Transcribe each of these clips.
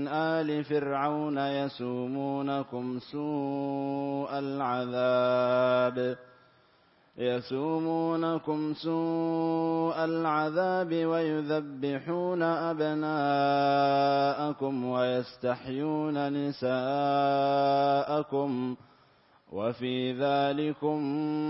آل فرعون يسومونكم سوء العذاب ويذبحون أبناءكم ويستحيون نساءكم وفي ذلكم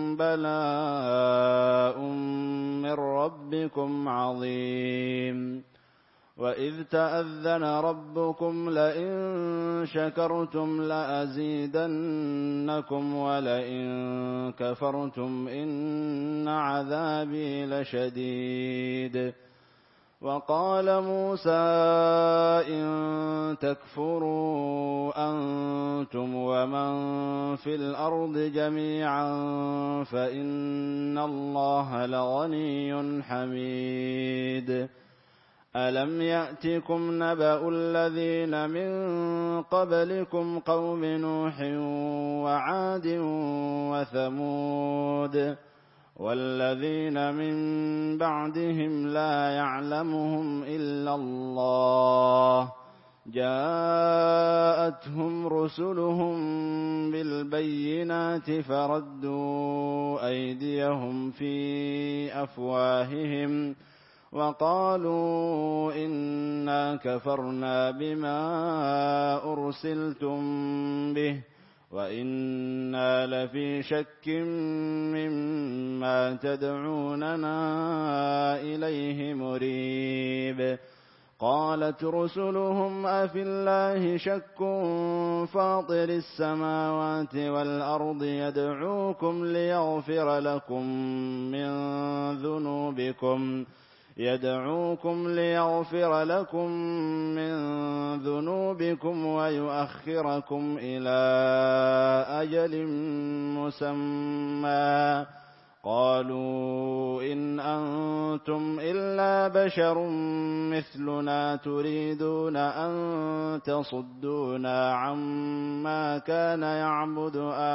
بلاء من ربكم عظيم. وإذ تأذن ربكم لئن شكرتم لأزيدنكم ولئن كفرتم إن عذابي لشديد. وقال موسى إن تكفروا أنتم ومن في الأرض جميعا فإن الله لغني حميد. ألم يأتكم نبأ الذين من قبلكم قوم نوح وعاد وثمود والذين من بعدهم لا يعلمهم إلا الله جاءتهم رسلهم بالبينات فردوا أيديهم في أفواههم وقالوا إنا كفرنا بما أرسلتم به وإنا لفي شك مما تدعوننا إليه مريب. قالت رسلهم أفي الله شك فاطر السماوات والأرض يدعوكم ليغفر لكم من ذنوبكم ويؤخركم إلى أجل مسمى. قالوا إن أنتم إلا بشر مثلنا تريدون أن تصدونا عما كان يعبد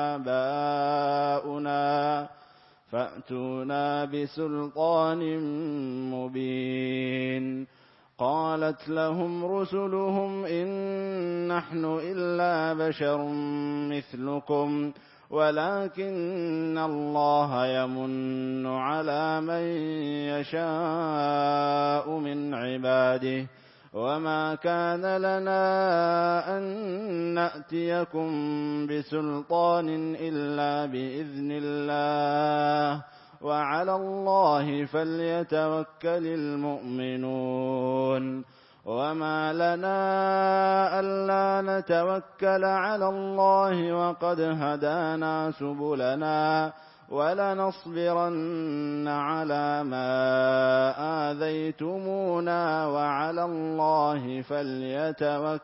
آباؤنا فأتونا بسلطان مبين. قالت لهم رسلهم إن نحن إلا بشر مثلكم ولكن الله يمن على من يشاء من عباده وما كان لنا أن نأتيكم بسلطان إلا بإذن الله وعلى الله فليتوكل المؤمنون. وما لنا ألا نتوكل على الله وقد هدانا سبلنا ولنصبرن على ما آذيتمونا وعلى الله فليتوكل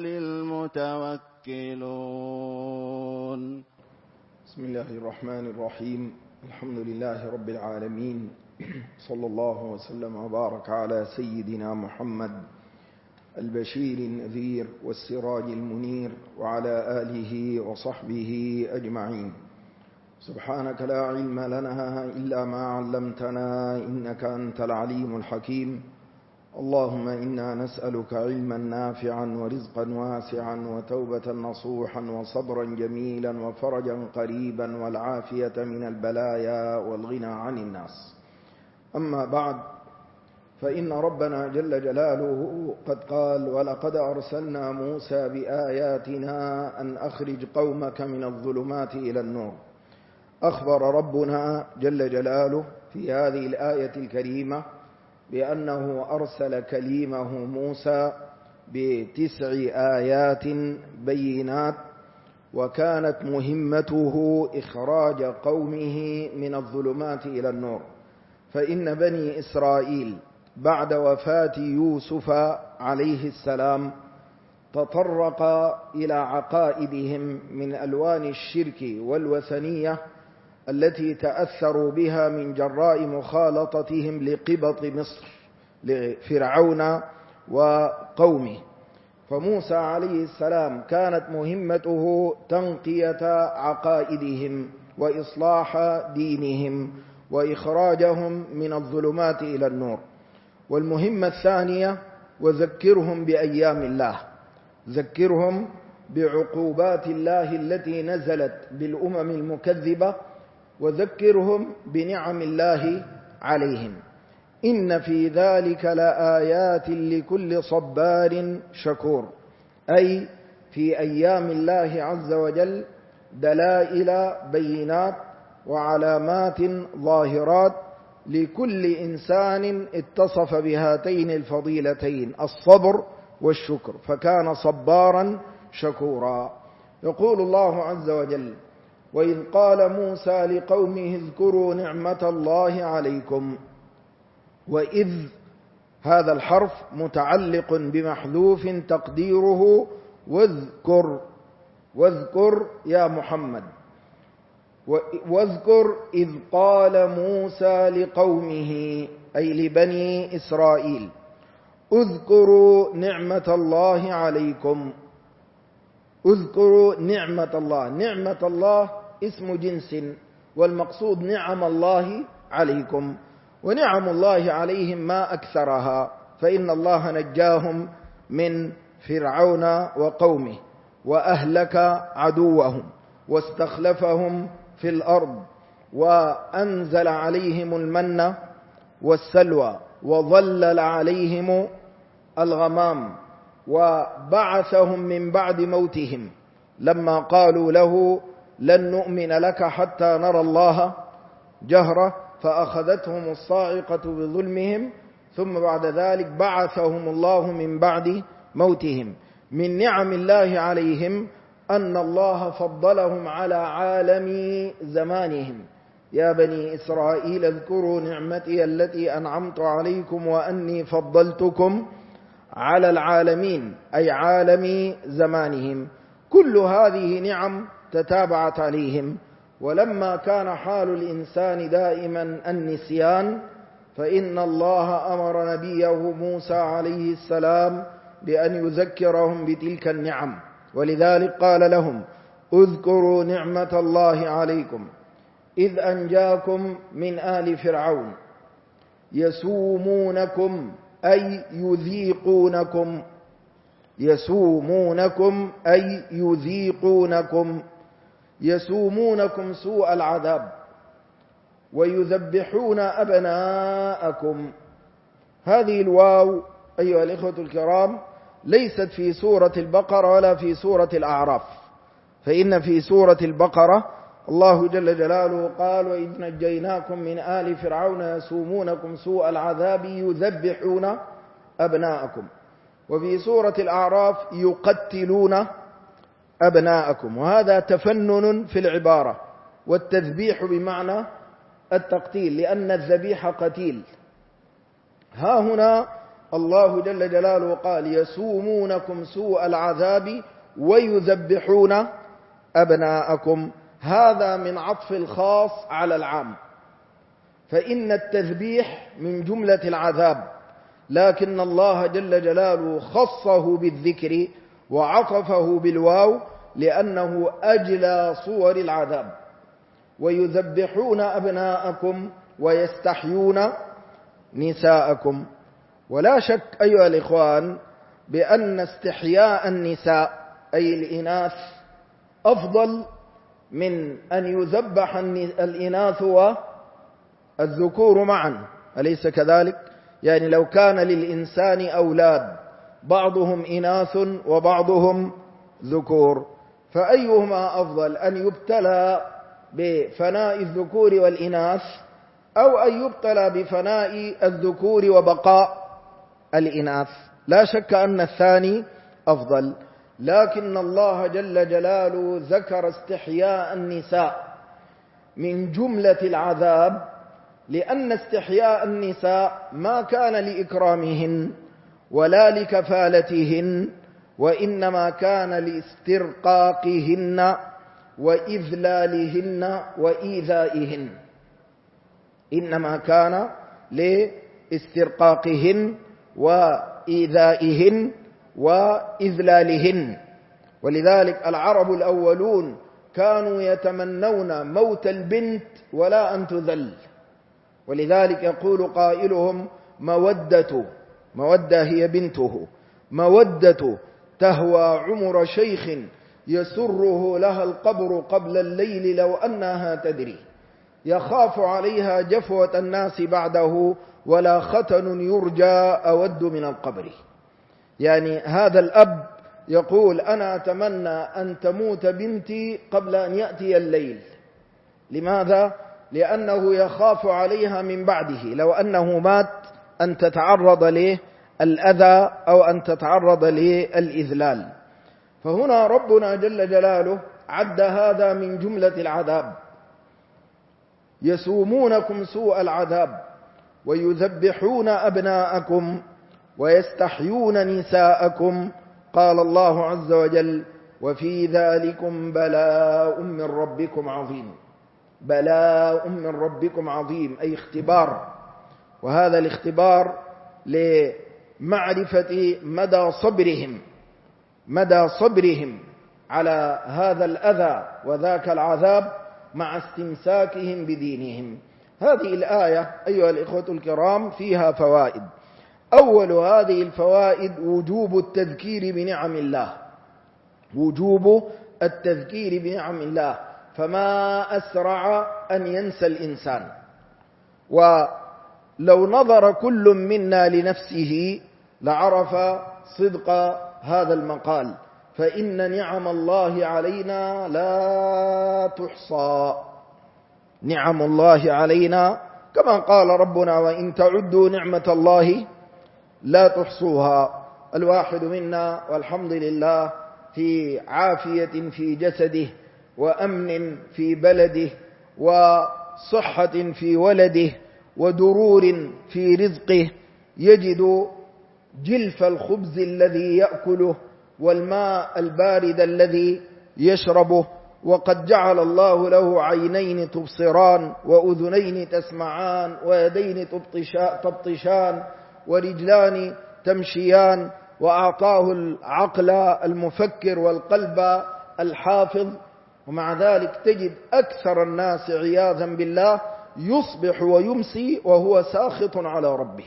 المتوكلون. بسم الله الرحمن الرحيم. الحمد لله رب العالمين، صلى الله وسلم وبارك على سيدنا محمد البشير النذير والسراج المنير وعلى آله وصحبه أجمعين. سبحانك لا علم لنا إلا ما علمتنا إنك أنت العليم الحكيم. اللهم إنا نسألك علما نافعا ورزقا واسعا وتوبة نصوحا وصبرا جميلا وفرجا قريبا والعافية من البلايا والغنى عن الناس. أما بعد، فإن ربنا جل جلاله قد قال: ولقد أرسلنا موسى بآياتنا أن أخرج قومك من الظلمات إلى النور. أخبر ربنا جل جلاله في هذه الآية الكريمة بأنه أرسل كليمه موسى ب9 آيات بينات، وكانت مهمته إخراج قومه من الظلمات إلى النور. فإن بني إسرائيل بعد وفاة يوسف عليه السلام تطرق إلى عقائدهم من ألوان الشرك والوثنية التي تأثروا بها من جراء مخالطتهم لقبط مصر لفرعون وقومه. فموسى عليه السلام كانت مهمته تنقية عقائدهم وإصلاح دينهم وإخراجهم من الظلمات إلى النور. والمهمة الثانية: وذكرهم بأيام الله. ذكرهم بعقوبات الله التي نزلت بالأمم المكذبة، وذكرهم بنعم الله عليهم. إن في ذلك لآيات لكل صبار شكور، أي في أيام الله عز وجل دلائل بينات وعلامات ظاهرات لكل إنسان اتصف بهاتين الفضيلتين الصبر والشكر، فكان صبارا شكورا. يقول الله عز وجل: وإذ قال موسى لقومه اذكروا نعمة الله عليكم. وإذ هذا الحرف متعلق بمحذوف تقديره واذكر، واذكر يا محمد. واذكر إذ قال موسى لقومه أي لبني إسرائيل: اذكروا نعمة الله عليكم. اذكروا نعمة الله. نعمة الله اسم جنس، والمقصود نعم الله عليكم، ونعم الله عليهم ما أكثرها، فإن الله نجاهم من فرعون وقومه وأهلك عدوهم واستخلفهم في الأرض، وأنزل عليهم المن والسلوى، وظلل عليهم الغمام، وبعثهم من بعد موتهم لما قالوا له لن نؤمن لك حتى نرى الله جهرة، فأخذتهم الصاعقة بظلمهم، ثم بعد ذلك بعثهم الله من بعد موتهم. من نعم الله عليهم أن الله فضلهم على عالم زمانهم. يا بني إسرائيل اذكروا نعمتي التي أنعمت عليكم وأني فضلتكم على العالمين، أي عالم زمانهم. كل هذه نعم تتابعت عليهم، ولما كان حال الإنسان دائما النسيان، فإن الله أمر نبيه موسى عليه السلام بأن يذكرهم بتلك النعم، ولذلك قال لهم: اذكروا نعمة الله عليكم إذ أنجاكم من آل فرعون يسومونكم أي يذيقونكم، يسومونكم أي يذيقونكم، يسومونكم سوء العذاب ويذبحون أبناءكم. هذه الواو أيها الإخوة الكرام ليست في سورة البقرة ولا في سورة الأعراف، فإن في سورة البقرة الله جل جلاله قال: وإذ نجيناكم من آل فرعون يسومونكم سوء العذاب يذبحون أبناءكم. وفي سورة الأعراف يقتلون أبناءكم، وهذا تفنن في العبارة، والتذبيح بمعنى التقتيل، لأن الذبيح قتيل. ها هنا الله جل جلاله قال: يسومونكم سوء العذاب ويذبحون أبناءكم. هذا من عطف الخاص على العام، فإن التذبيح من جملة العذاب، لكن الله جل جلاله خصه بالذكر وعطفه بالواو لأنه أجلى صور العذاب. ويذبحون أبناءكم ويستحيون نساءكم. ولا شك أيها الإخوان بأن استحياء النساء أي الإناث أفضل من أن يذبح الإناث والذكور معا، أليس كذلك؟ يعني لو كان للإنسان أولاد بعضهم إناث وبعضهم ذكور، فأيهما أفضل، أن يبتلى بفناء الذكور والإناث أو أن يبتلى بفناء الذكور وبقاء الإناث؟ لا شك أن الثاني أفضل، لكن الله جل جلاله ذكر استحياء النساء من جملة العذاب، لأن استحياء النساء ما كان لإكرامهن ولا لكفالتهن، وإنما كان لاسترقاقهن وإذلالهن وإيذائهن، إنما كان لاسترقاقهن وإيذائهن وإذلالهن. ولذلك العرب الأولون كانوا يتمنون موت البنت ولا أن تذل، ولذلك يقول قائلهم: مودة هي بنته، مودة تهوى عمر شيخ يسره لها القبر قبل الليل لو أنها تدري يخاف عليها جفوة الناس بعده ولا ختن يرجى أود من القبر. يعني هذا الأب يقول أنا أتمنى أن تموت بنتي قبل أن يأتي الليل. لماذا؟ لأنه يخاف عليها من بعده لو أنه مات أن تتعرض للأذى أو أن تتعرض للإذلال. فهنا ربنا جل جلاله عد هذا من جملة العذاب. يسومونكم سوء العذاب ويذبحون أبناءكم ويستحيون نساءكم. قال الله عز وجل وفي ذلكم بلاء من ربكم عظيم. بلاء من ربكم عظيم أي اختبار، وهذا الاختبار لمعرفة مدى صبرهم على هذا الأذى وذاك العذاب مع استمساكهم بدينهم. هذه الآية أيها الإخوة الكرام فيها فوائد. أول هذه الفوائد وجوب التذكير بنعم الله، وجوب التذكير بنعم الله، فما أسرع أن ينسى الإنسان. ولو نظر كل منا لنفسه لعرف صدق هذا المقال، فإن نعم الله علينا لا تحصى. نعم الله علينا كما قال ربنا وإن تعدوا نعمة الله لا تحصوها. الواحد منا والحمد لله في عافية في جسده وأمن في بلده وصحة في ولده ودرور في رزقه، يجد جلف الخبز الذي يأكله والماء البارد الذي يشربه، وقد جعل الله له عينين تبصران وأذنين تسمعان ويدين تبطشان ورجلان تمشيان، وأعطاه العقل المفكر والقلب الحافظ. ومع ذلك تجد أكثر الناس عياذا بالله يصبح ويمسي وهو ساخط على ربه.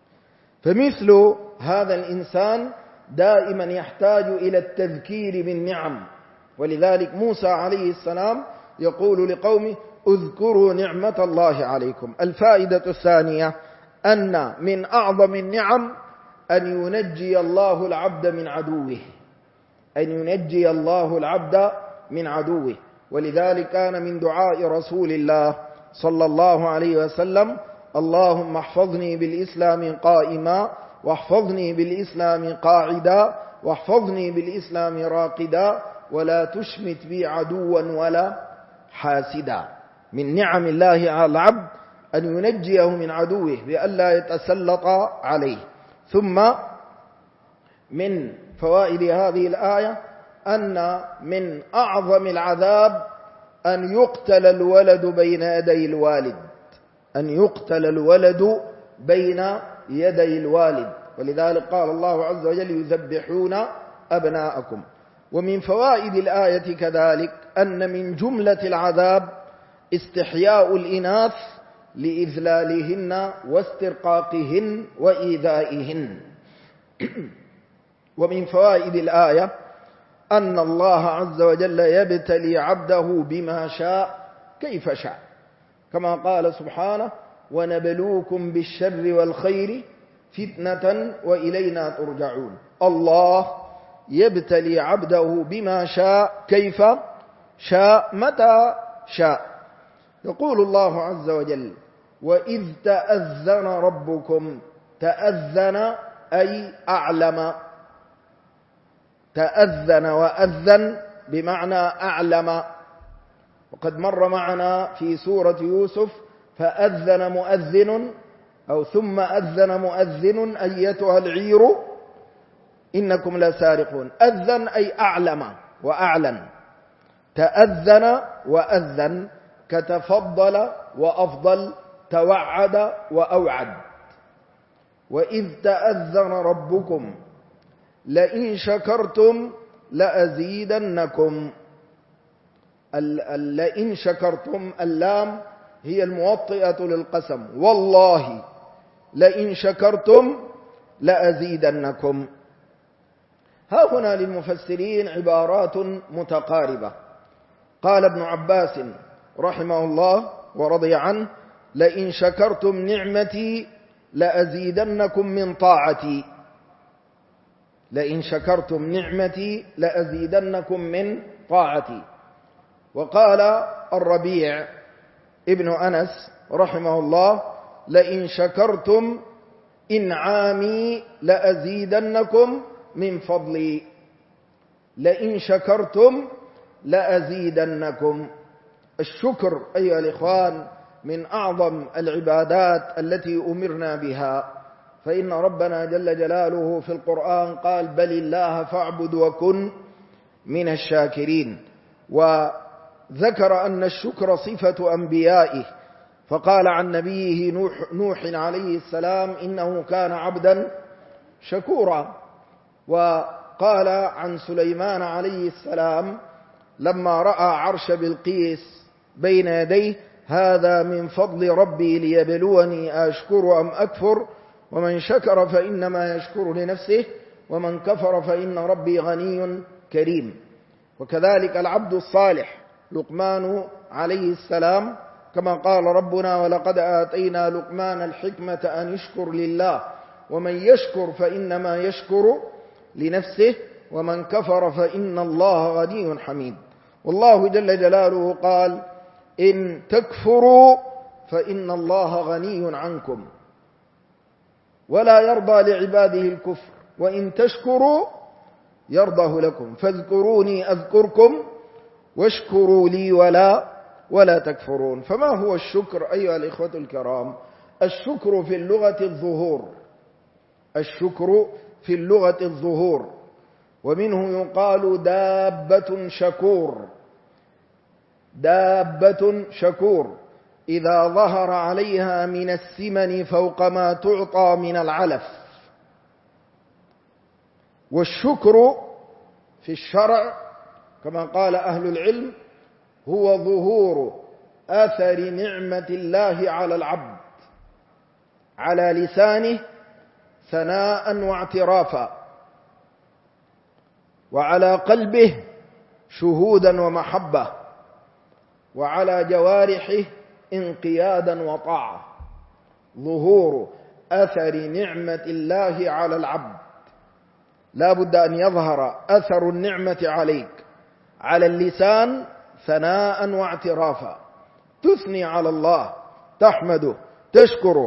فمثل هذا الإنسان دائما يحتاج إلى التذكير بالنعم. ولذلك موسى عليه السلام يقول لقومه اذكروا نعمة الله عليكم. الفائدة الثانية أن من أعظم النعم أن ينجي الله العبد من عدوه، أن ينجي الله العبد من عدوه. ولذلك كان من دعاء رسول الله صلى الله عليه وسلم اللهم احفظني بالإسلام قائما واحفظني بالإسلام قاعدا واحفظني بالإسلام راقدا ولا تشمت بي عدوا ولا حاسدا. من نعم الله على العبد أن ينجيه من عدوه بألا يتسلط عليه. ثم من فوائد هذه الآية أن من أعظم العذاب أن يقتل الولد بين يدي الوالد، أن يقتل الولد بين يدي الوالد. ولذلك قال الله عز وجل يذبحون أبناءكم. ومن فوائد الآية كذلك أن من جملة العذاب استحياء الإناث لإذلالهن واسترقاقهن وإيذائهن. ومن فوائد الآية أن الله عز وجل يبتلي عبده بما شاء كيف شاء، كما قال سبحانه ونبلوكم بالشر والخير فتنة وإلينا ترجعون. الله يبتلي عبده بما شاء كيف شاء متى شاء. يقول الله عز وجل وإذ تأذن ربكم. تأذن أي أعلم، تأذن وأذن بمعنى أعلم. وقد مر معنا في سورة يوسف فأذن مؤذن أو ثم أذن مؤذن أيتها العير إنكم لسارقون. أذن أي أعلم وأعلن. تأذن وأذن كتفضل وأفضل، توعد وأوعد. وإذ تأذن ربكم لئن شكرتم لأزيدنكم. لئن شكرتم اللام هي الموطئة للقسم، والله لئن شكرتم لأزيدنكم. ها هنا للمفسرين عبارات متقاربة. قال ابن عباس رحمه الله ورضي عنه: لئن شكرتم نعمتي لأزيدنكم من طاعتي. لئن شكرتم نعمتي لأزيدنكم من طاعتي. وقال الربيع ابن أنس رحمه الله: لئن شكرتم إنعامي لأزيدنكم من فضلي. لئن شكرتم لأزيدنكم. الشكر أيها الإخوان من أعظم العبادات التي أمرنا بها، فإن ربنا جل جلاله في القرآن قال: بل الله فاعبد وكن من الشاكرين. وذكر أن الشكر صفة أنبيائه، فقال عن نبيه نوح عليه السلام: إنه كان عبدا شكورا. وقال عن سليمان عليه السلام لما رأى عرش بلقيس بين يديه: هذا من فضل ربي ليبلوني أشكر أم أكفر، ومن شكر فإنما يشكر لنفسه، ومن كفر فإن ربي غني كريم. وكذلك العبد الصالح لقمان عليه السلام، كما قال ربنا: ولقد آتينا لقمان الحكمة أن يشكر لله، ومن يشكر فإنما يشكر لنفسه، ومن كفر فإن الله غني حميد. والله جل جلاله قال: إن تكفروا فإن الله غني عنكم ولا يرضى لعباده الكفر، وإن تشكروا يرضه لكم، فاذكروني أذكركم واشكروا لي ولا تكفرون. فما هو الشكر أيها الإخوة الكرام؟ الشكر في اللغة الظهور. الشكر في اللغة الظهور، ومنه يقال دابة شكور. دابة شكور إذا ظهر عليها من السمن فوق ما تعطى من العلف. والشكر في الشرع كما قال أهل العلم هو ظهور أثر نعمة الله على العبد على لسانه ثناء واعترافا، وعلى قلبه شهودا ومحبة، وعلى جوارحه انقيادا وطاعة. ظهور أثر نعمة الله على العبد، لا بد أن يظهر أثر النعمة عليك على اللسان ثناء واعترافا، تثني على الله، تحمده، تشكره،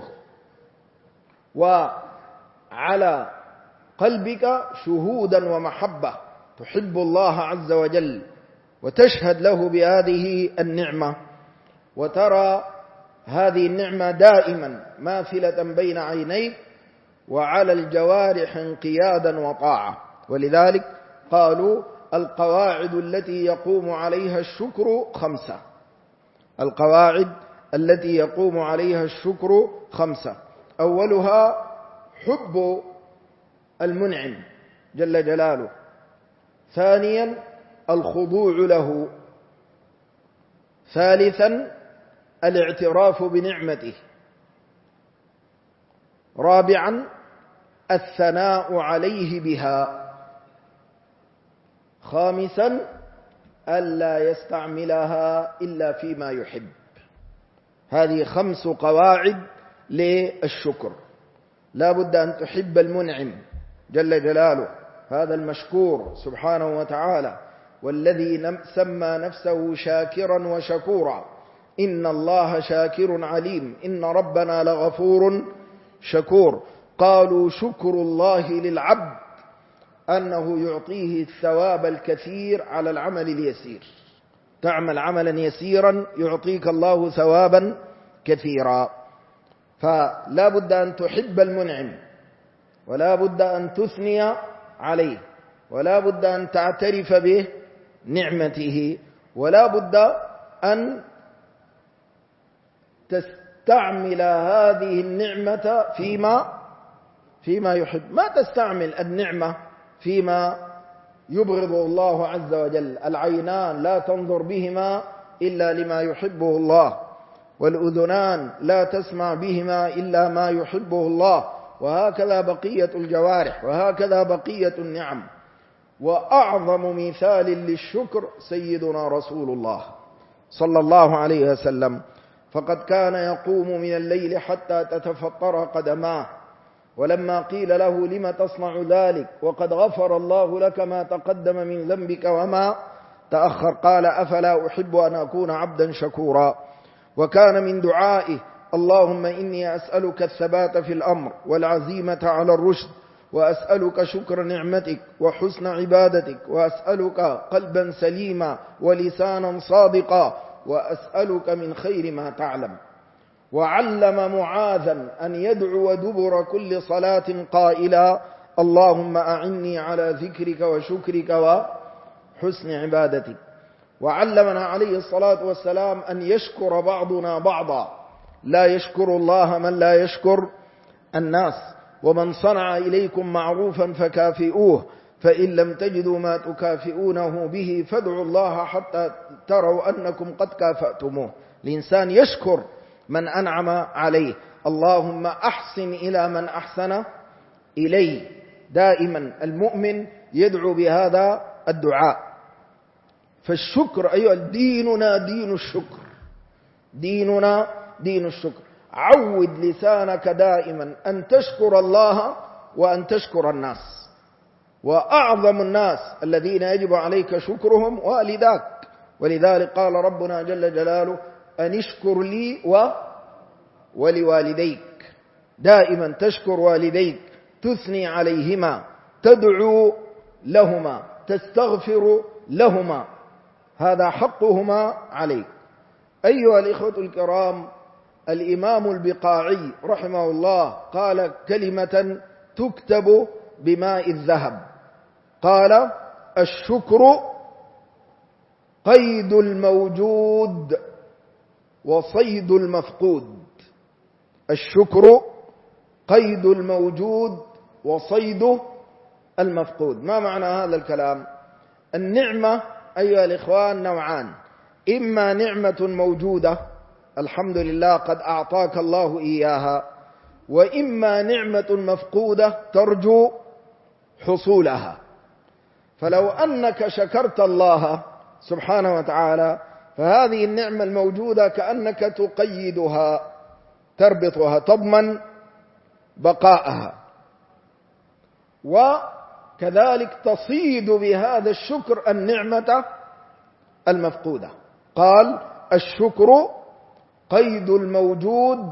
وعلى قلبك شهودا ومحبة، تحب الله عز وجل وتشهد له بهذه النعمة، وترى هذه النعمة دائما ماثلة بين عينيك، وعلى الجوارح انقيادا وطاعة. ولذلك قالوا القواعد التي يقوم عليها الشكر خمسة. القواعد التي يقوم عليها الشكر خمسة: أولها حب المنعم جل جلاله، ثانيا الخضوع له، ثالثا الاعتراف بنعمته، رابعا الثناء عليه بها، خامسا ألا يستعملها إلا فيما يحب. هذه 5 قواعد للشكر. لا بد أن تحب المنعم جل جلاله، هذا المشكور سبحانه وتعالى، والذي سمى نفسه شاكرا وشكورا. إن الله شاكر عليم، إن ربنا لغفور شكور. قالوا شكر الله للعبد أنه يعطيه الثواب الكثير على العمل اليسير. تعمل عملا يسيرا يعطيك الله ثوابا كثيرا. فلا بد أن تحب المنعم، ولا بد أن تثني عليه، ولا بد أن تعترف به نعمته، ولا بد أن تستعمل هذه النعمة فيما يحب. ما تستعمل النعمة فيما يبغض الله عز وجل. العينان لا تنظر بهما إلا لما يحبه الله، والأذنان لا تسمع بهما إلا ما يحبه الله، وهكذا بقية الجوارح، وهكذا بقية النعم. وأعظم مثال للشكر سيدنا رسول الله صلى الله عليه وسلم، فقد كان يقوم من الليل حتى تتفطر قدماه، ولما قيل له لم تصنع ذلك وقد غفر الله لك ما تقدم من ذنبك وما تأخر قال أفلا أحب أن أكون عبدا شكورا. وكان من دعائه اللهم إني أسألك الثبات في الأمر والعزيمة على الرشد، وأسألك شكر نعمتك وحسن عبادتك، وأسألك قلبا سليما ولسانا صادقا، وأسألك من خير ما تعلم. وعلم معاذا أن يدعو دبر كل صلاة قائلا اللهم أعني على ذكرك وشكرك وحسن عبادتك. وعلمنا عليه الصلاة والسلام أن يشكر بعضنا بعضا، لا يشكر الله من لا يشكر الناس. ومن صنع إليكم معروفا فكافئوه، فإن لم تجدوا ما تكافئونه به فادعوا الله حتى تروا أنكم قد كافأتموه. الإنسان يشكر من أنعم عليه. اللهم أحسن إلى من أحسن إليه. دائما المؤمن يدعو بهذا الدعاء. فالشكر أيها ديننا دين الشكر، ديننا دين الشكر. عود لسانك دائما أن تشكر الله وأن تشكر الناس، وأعظم الناس الذين يجب عليك شكرهم والداك. ولذلك قال ربنا جل جلاله أن اشكر لي ولوالديك. دائما تشكر والديك، تثني عليهما، تدعو لهما، تستغفر لهما، هذا حقهما عليك. أيها الإخوة الكرام، الإمام البقاعي رحمه الله قال كلمة تكتب بماء الذهب، قال الشكر قيد الموجود وصيد المفقود. الشكر قيد الموجود وصيد المفقود. ما معنى هذا الكلام؟ النعمة أيها الإخوان نوعان، إما نعمة موجودة الحمد لله قد أعطاك الله إياها، وإما نعمة مفقودة ترجو حصولها. فلو أنك شكرت الله سبحانه وتعالى فهذه النعمة الموجودة كأنك تقيدها، تربطها، تضمن بقاءها، وكذلك تصيد بهذا الشكر النعمة المفقودة. قال الشكر قيد الموجود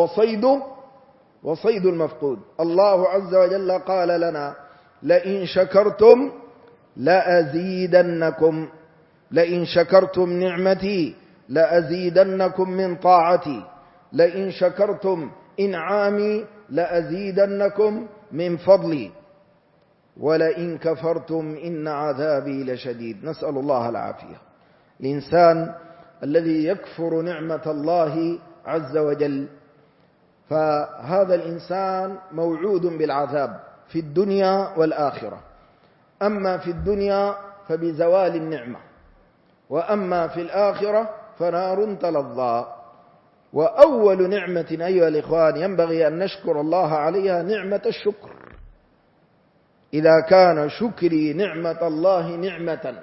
وصيد المفقود. الله عز وجل قال لنا لئن شكرتم لأزيدنكم، لئن شكرتم نعمتي لأزيدنكم من طاعتي، لئن شكرتم إنعامي لأزيدنكم من فضلي، ولئن كفرتم إن عذابي لشديد. نسأل الله العافية. الإنسان الذي يكفر نعمة الله عز وجل فهذا الإنسان موعود بالعذاب في الدنيا والآخرة. أما في الدنيا فبزوال النعمة، وأما في الآخرة فنار تلظى. وأول نعمة أيها الإخوان ينبغي أن نشكر الله عليها نعمة الشكر. إذا كان شكري نعمة الله نعمة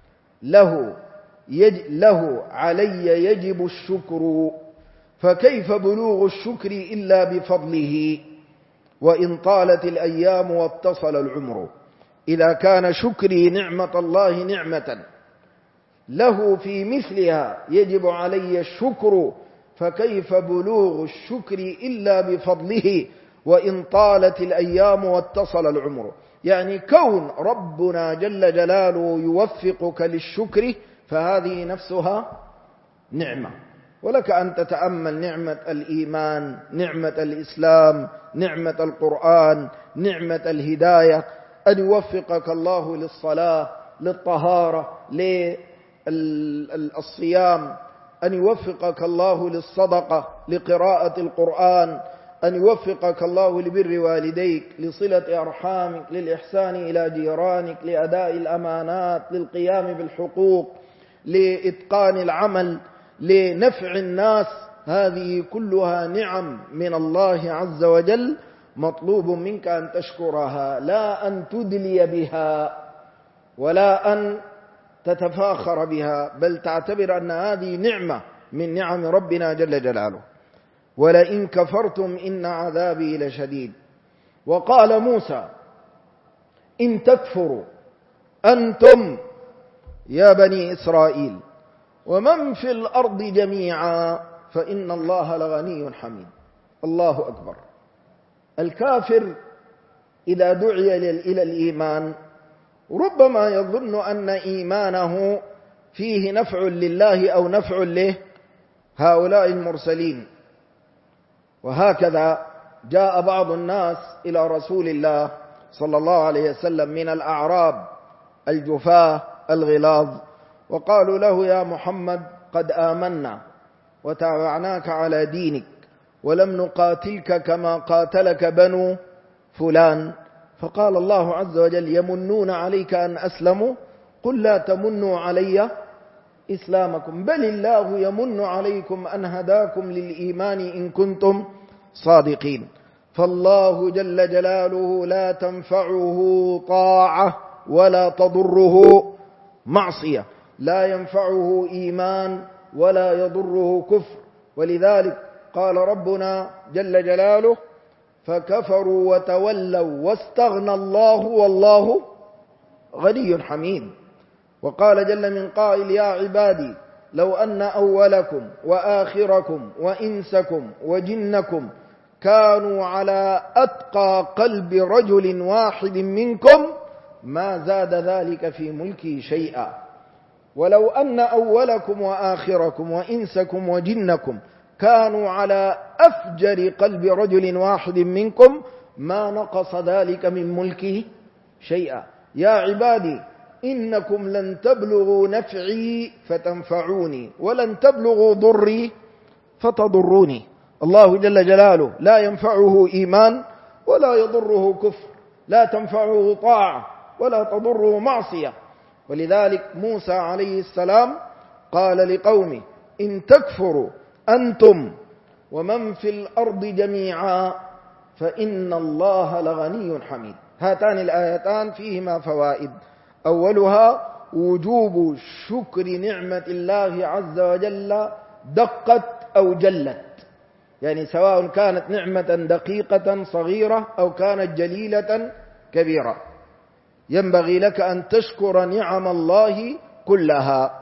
له علي يجب الشكر، فكيف بلوغ الشكر إلا بفضله وإن طالت الأيام واتصل العمر. إذا كان شكري نعمة الله نعمة له في مثلها يجب علي الشكر، فكيف بلوغ الشكر إلا بفضله وإن طالت الأيام واتصل العمر. يعني كون ربنا جل جلاله يوفقك للشكر فهذه نفسها نعمة. ولك أن تتأمل نعمة الإيمان، نعمة الإسلام، نعمة القرآن، نعمة الهداية، أن يوفقك الله للصلاة، للطهارة، للصيام، أن يوفقك الله للصدقة، لقراءة القرآن، أن يوفقك الله لبر والديك، لصلة أرحامك، للإحسان إلى جيرانك، لأداء الأمانات، للقيام بالحقوق، لإتقان العمل، لنفع الناس. هذه كلها نعم من الله عز وجل، مطلوب منك أن تشكرها لا أن تدلي بها. ولا أن تتفاخر بها، بل تعتبر أن هذه نعمة من نعم ربنا جل جلاله. ولئن كفرتم إن عذابي لشديد. وقال موسى: إن تكفروا أنتم يا بني إسرائيل ومن في الأرض جميعا فإن الله لغني حميد. الله أكبر. الكافر إذا دعي إلى الإيمان ربما يظن أن إيمانه فيه نفع لله أو نفع له هؤلاء المرسلين. وهكذا جاء بعض الناس إلى رسول الله صلى الله عليه وسلم من الأعراب الجفاة الغلاظ، وقالوا له: يا محمد قد آمنا وتابعناك على دينك ولم نقاتلك كما قاتلك بنو فلان. فقال الله عز وجل: يمنون عليك أن أسلموا قل لا تمنوا علي إسلامكم بل الله يمن عليكم أن هداكم للإيمان إن كنتم صادقين. فالله جل جلاله لا تنفعه طاعة ولا تضره معصية، لا ينفعه إيمان ولا يضره كفر. ولذلك قال ربنا جل جلاله: فكفروا وتولوا واستغنى الله والله غني حميد. وقال جل من قائل: يا عبادي لو أن أولكم وآخركم وإنسكم وجنكم كانوا على أتقى قلب رجل واحد منكم ما زاد ذلك في ملكي شيئا. ولو أن أولكم وآخركم وإنسكم وجنكم كانوا على أفجر قلب رجل واحد منكم ما نقص ذلك من ملكه شيئا. يا عبادي إنكم لن تبلغوا نفعي فتنفعوني ولن تبلغوا ضري فتضروني. الله جل جلاله لا ينفعه إيمان ولا يضره كفر، لا تنفعه طاعة ولا تضره معصية. ولذلك موسى عليه السلام قال لقومه: إن تكفروا أنتم ومن في الأرض جميعا فإن الله لغني حميد. هاتان الآيتان فيهما فوائد. أولها وجوب شكر نعمة الله عز وجل دقت أو جلت، يعني سواء كانت نعمة دقيقة صغيرة أو كانت جليلة كبيرة، ينبغي لك أن تشكر نعم الله كلها.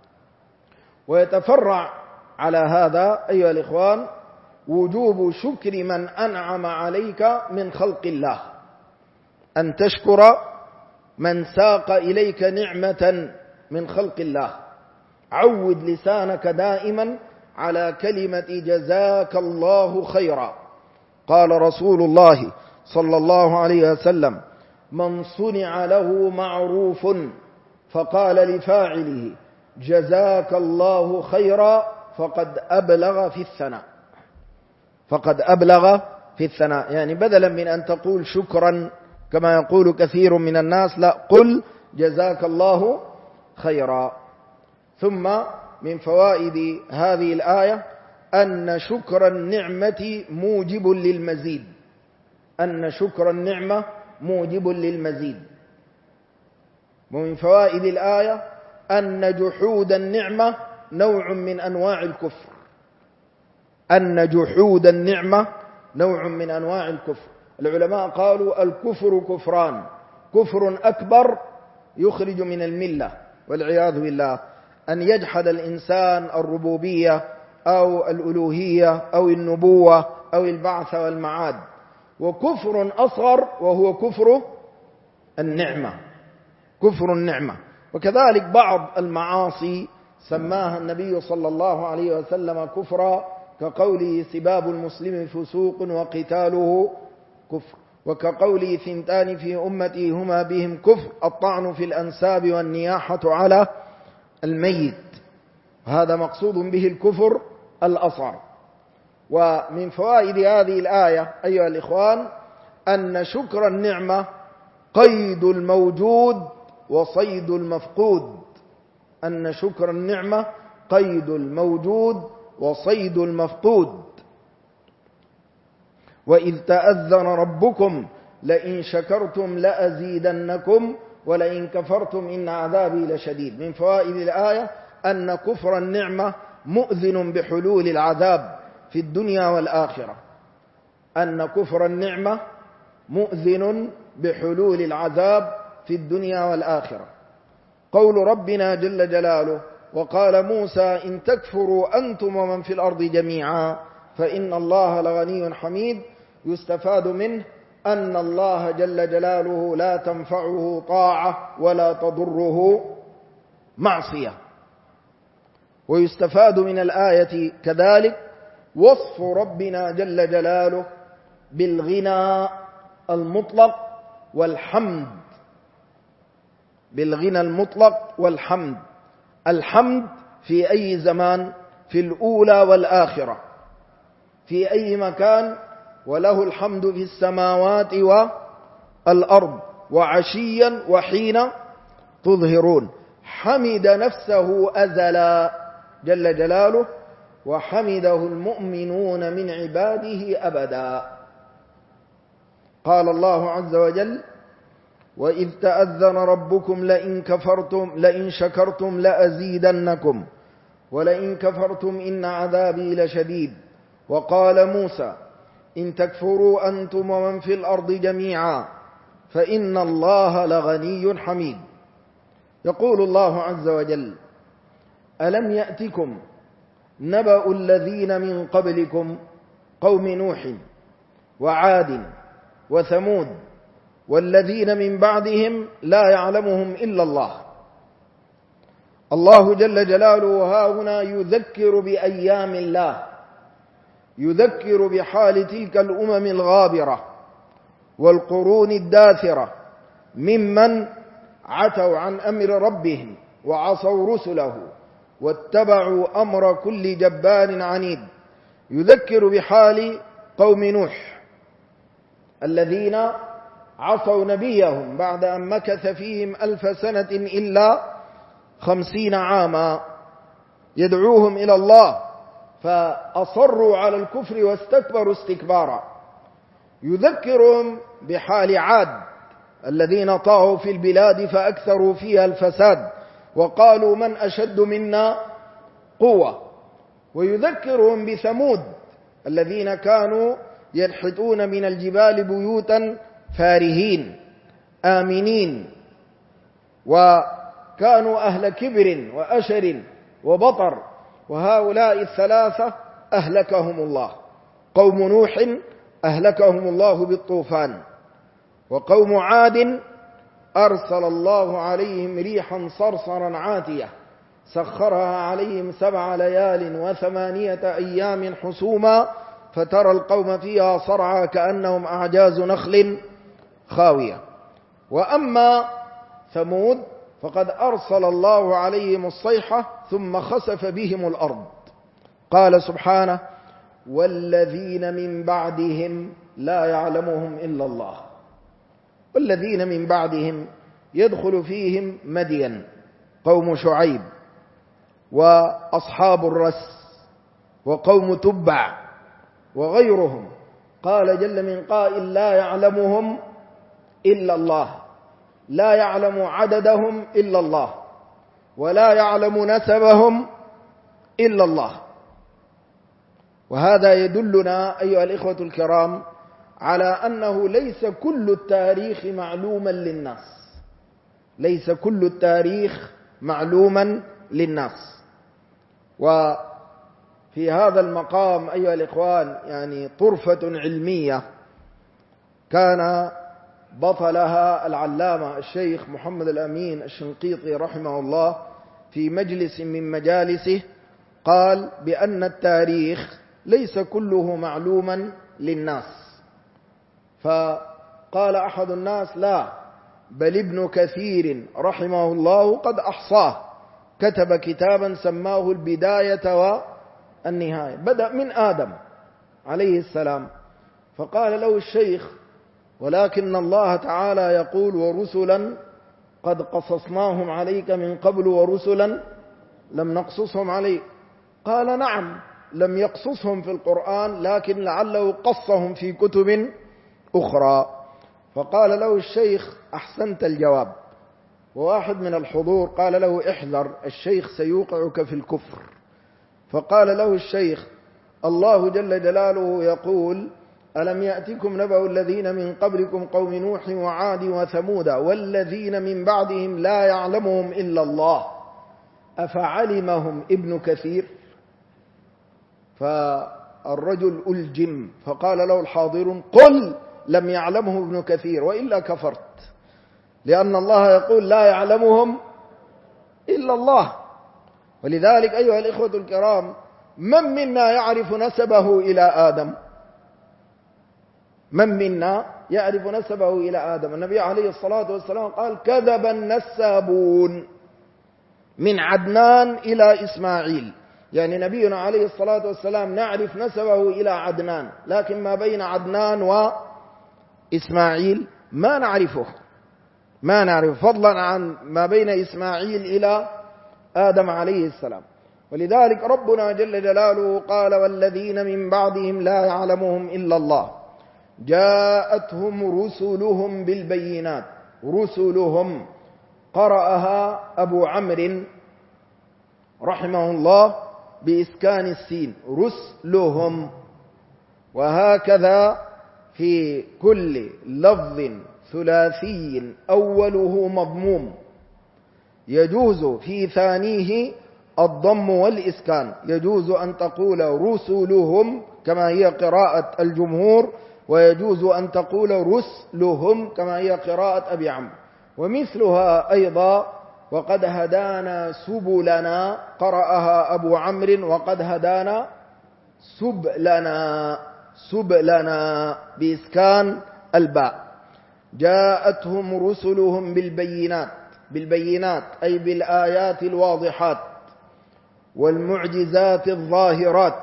ويتفرع على هذا أيها الإخوان وجوب شكر من أنعم عليك من خلق الله، أن تشكر من ساق إليك نعمة من خلق الله. عود لسانك دائما على كلمة جزاك الله خيرا. قال رسول الله صلى الله عليه وسلم: من صنع له معروف فقال لفاعله جزاك الله خيرا فقد أبلغ في الثناء. فقد أبلغ في الثناء، يعني بدلا من أن تقول شكرا كما يقول كثير من الناس، لا، قل جزاك الله خيرا. ثم من فوائد هذه الآية أن شكر النعمة موجب للمزيد، أن شكر النعمة موجب للمزيد. ومن فوائد الآية أن جحود النعمة نوع من أنواع الكفر، أن جحود النعمة نوع من أنواع الكفر. العلماء قالوا الكفر كفران: كفر أكبر يخرج من الملة والعياذ بالله، أن يجحد الإنسان الربوبية أو الألوهية أو النبوة أو البعث والمعاد. وكفر أصغر وهو كفر النعمة، كفر النعمة. وكذلك بعض المعاصي سماها النبي صلى الله عليه وسلم كفرا، كقوله سباب المسلم فسوق وقتاله كفر، وكقوله ثنتان في أمتي هما بهم كفر: الطعن في الأنساب والنياحة على الميت. هذا مقصود به الكفر الأصغر. ومن فوائد هذه الآية أيها الإخوان أن شكر النعمة قيد الموجود وصيد المفقود، أن شكر النعمة قيد الموجود وصيد المفقود. وإذ تأذن ربكم لئن شكرتم لأزيدنكم ولئن كفرتم إن عذابي لشديد. من فوائد الآية أن كفر النعمة مؤذن بحلول العذاب في الدنيا والآخرة، أن كفر النعمة مؤذن بحلول العذاب في الدنيا والآخرة. قول ربنا جل جلاله: وقال موسى إن تكفروا أنتم ومن في الأرض جميعا فإن الله لغني حميد، يستفاد منه أن الله جل جلاله لا تنفعه طاعة ولا تضره معصية. ويستفاد من الآية كذلك وصف ربنا جل جلاله بالغنى المطلق والحمد، بالغنى المطلق والحمد. الحمد في أي زمان؟ في الأولى والآخرة، في أي مكان، وله الحمد في السماوات والأرض وعشيا وحين تظهرون. حمد نفسه أزلا جل جلاله، وحمده المؤمنون من عباده أبدا. قال الله عز وجل: وإذ تأذن ربكم لئن شكرتم لأزيدنكم ولئن كفرتم إن عذابي لشديد. وقال موسى إن تكفروا أنتم ومن في الأرض جميعا فإن الله لغني حميد. يقول الله عز وجل: ألم يأتكم نبأ الذين من قبلكم قوم نوح وعاد وثمود والذين من بعدهم لا يعلمهم إلا الله. الله جل جلاله ها هنا يذكر بأيام الله، يذكر بحال تلك الأمم الغابرة والقرون الداثرة ممن عتوا عن أمر ربهم وعصوا رسله واتبعوا أمر كل جبار عنيد. يذكر بحال قوم نوح الذين عصوا نبيهم بعد أن مكث فيهم 1000 سنة إلا 50 عاما يدعوهم إلى الله، فأصروا على الكفر واستكبروا استكبارا. يذكرهم بحال عاد الذين طغوا في البلاد فأكثروا فيها الفساد وقالوا من أشد منا قوة. ويذكرهم بثمود الذين كانوا ينحتون من الجبال بيوتا فارهين آمنين، وكانوا أهل كبر وأشر وبطر، وهؤلاء الثلاثة أهلكهم الله. قوم نوح أهلكهم الله بالطوفان، وقوم عاد أرسل الله عليهم ريحا صرصرا عاتية سخرها عليهم 7 ليال و8 أيام حسوما فترى القوم فيها صرعى كأنهم أعجاز نخل خاوية. وأما ثمود فقد أرسل الله عليهم الصيحة ثم خسف بهم الأرض. قال سبحانه: والذين من بعدهم لا يعلمهم إلا الله. والذين من بعدهم يدخل فيهم مدين قوم شعيب وأصحاب الرس وقوم تبع وغيرهم. قال جل من قائل: لا يعلمهم إلا الله، لا يعلم عددهم إلا الله، ولا يعلم نسبهم إلا الله. وهذا يدلنا أيها الإخوة الكرام على أنه ليس كل التاريخ معلوما للناس، ليس كل التاريخ معلوما للناس. وفي هذا المقام أيها الإخوان يعني طرفة علمية كان بطلها العلامة الشيخ محمد الأمين الشنقيطي رحمه الله في مجلس من مجالسه، قال بأن التاريخ ليس كله معلوما للناس. فقال أحد الناس: لا، بل ابن كثير رحمه الله قد أحصاه، كتب كتابا سماه البداية والنهاية، بدأ من آدم عليه السلام. فقال له الشيخ: ولكن الله تعالى يقول: ورسلا قد قصصناهم عليك من قبل ورسلا لم نقصصهم عليك. قال: نعم، لم يقصصهم في القرآن، لكن لعله قصهم في كتب أخرى. فقال له الشيخ: أحسنت الجواب، وواحد من الحضور قال له احذر الشيخ سيوقعك في الكفر. فقال له الشيخ الله جل جلاله يقول ألم يأتكم نبأ الذين من قبلكم قوم نوح وعاد وثمود والذين من بعدهم لا يعلمهم إلا الله أفعلمهم ابن كثير؟ فالرجل ألجم فقال له الحاضرون قل لم يعلمه ابن كثير وإلا كفرت، لأن الله يقول لا يعلمهم إلا الله. ولذلك أيها الإخوة الكرام من منا يعرف نسبه إلى آدم؟ من منا يعرف نسبه إلى آدم؟ النبي عليه الصلاة والسلام قال كذب النسابون من عدنان إلى إسماعيل، يعني نبينا عليه الصلاة والسلام نعرف نسبه إلى عدنان، لكن ما بين عدنان وإسماعيل ما نعرفه، ما نعرف، فضلا عن ما بين إسماعيل إلى آدم عليه السلام. ولذلك ربنا جل جلاله قال والذين من بعدهم لا يعلمهم إلا الله جاءتهم رسلهم بالبينات. رسلهم قرأها أبو عمرو رحمه الله بإسكان السين رسلهم، وهكذا في كل لفظ ثلاثي أوله مضموم يجوز في ثانيه الضم والإسكان، يجوز أن تقول رسلهم كما هي قراءة الجمهور، ويجوز أن تقول رسلهم كما هي قراءة أبي عمرو. ومثلها أيضا وقد هدانا سبلنا قرأها أبو عمرو وقد هدانا سبلنا بإسكان الباء. جاءتهم رسلهم بالبينات أي بالآيات الواضحات والمعجزات الظاهرات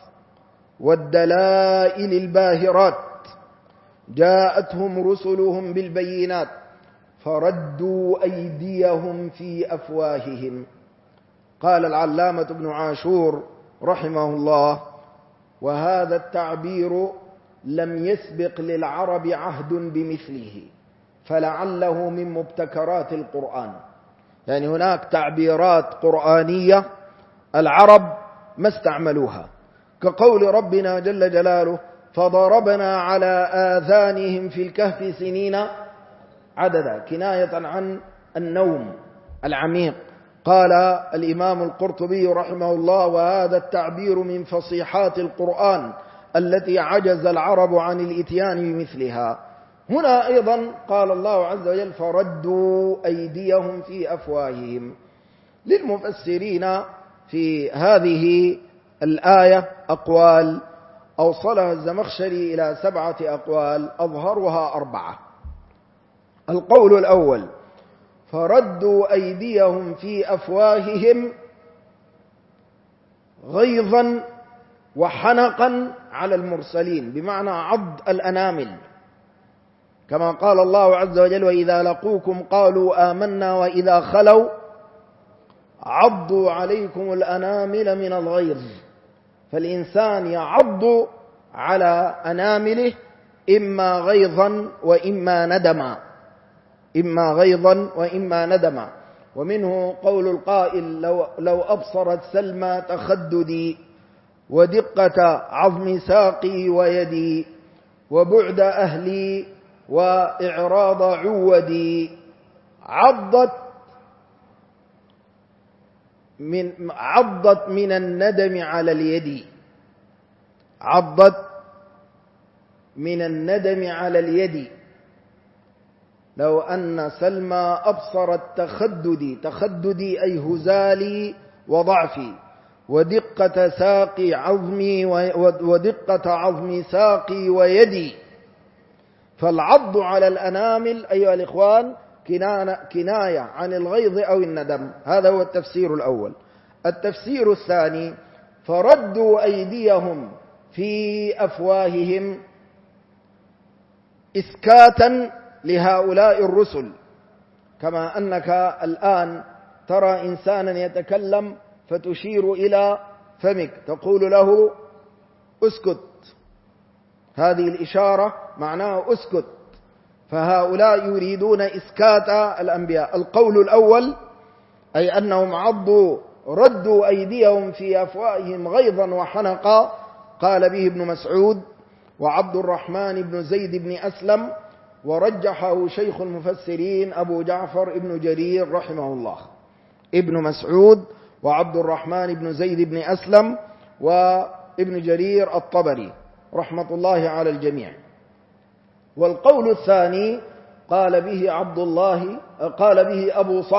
والدلائل الباهرات. جاءتهم رسلهم بالبينات فردوا أيديهم في أفواههم. قال العلامة ابن عاشور رحمه الله وهذا التعبير لم يسبق للعرب عهد بمثله فلعله من مبتكرات القرآن، يعني هناك تعبيرات قرآنية العرب ما استعملوها، كقول ربنا جل جلاله فضربنا على آذانهم في الكهف سنين عددا، كناية عن النوم العميق. قال الإمام القرطبي رحمه الله وهذا التعبير من فصيحات القرآن التي عجز العرب عن الإتيان بمثلها. هنا أيضا قال الله عز وجل فردوا أيديهم في أفواههم. للمفسرين في هذه الآية أقوال أوصلها الزمخشري إلى 7 أقوال أظهرها 4. القول الأول فردوا أيديهم في أفواههم غيظا وحنقا على المرسلين، بمعنى عض الأنامل، كما قال الله عز وجل وإذا لقوكم قالوا آمنا وإذا خلوا عضوا عليكم الأنامل من الغيظ. فالإنسان يعض على أنامله إما غيظا وإما ندما، إما غيظا وإما ندما. ومنه قول القائل لو أبصرت سلمى تخددي ودقة عظم ساقي ويدي وبعد أهلي وإعراض عودي عضت من الندم على اليد، عضت من الندم على اليد. لو أن سلمى أبصرت تخددي أي هزالي وضعفي ودقة ساقي عظمي ودقة عظم ساقي ويدي. فالعض على الأنامل أيها الإخوان كناية عن الغيظ أو الندم. هذا هو التفسير الأول. التفسير الثاني فردوا أيديهم في أفواههم إسكاتا لهؤلاء الرسل، كما أنك الآن ترى إنسانا يتكلم فتشير إلى فمك تقول له أسكت، هذه الإشارة معناها أسكت، فهؤلاء يريدون إسكات الأنبياء. القول الأول أي أنهم ردوا أيديهم في أفواههم غيظا وحنقا، قال به ابن مسعود وعبد الرحمن بن زيد بن أسلم، ورجحه شيخ المفسرين أبو جعفر بن جرير رحمه الله. ابن مسعود وعبد الرحمن بن زيد بن أسلم وابن جرير الطبري رحمة الله على الجميع. والقول الثاني قال به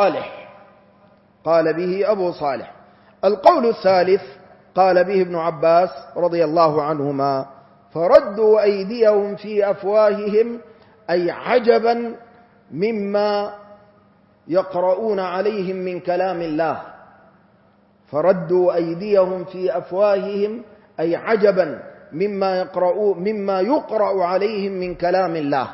أبو صالح. القول الثالث قال به ابن عباس رضي الله عنهما: فردوا أيديهم في أفواههم أي عجبا مما يقرؤون عليهم من كلام الله. فردوا أيديهم في أفواههم أي عجبا مما يقرأ عليهم من كلام الله.